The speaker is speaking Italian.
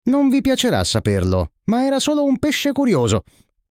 Non vi piacerà saperlo, ma era solo un pesce curioso.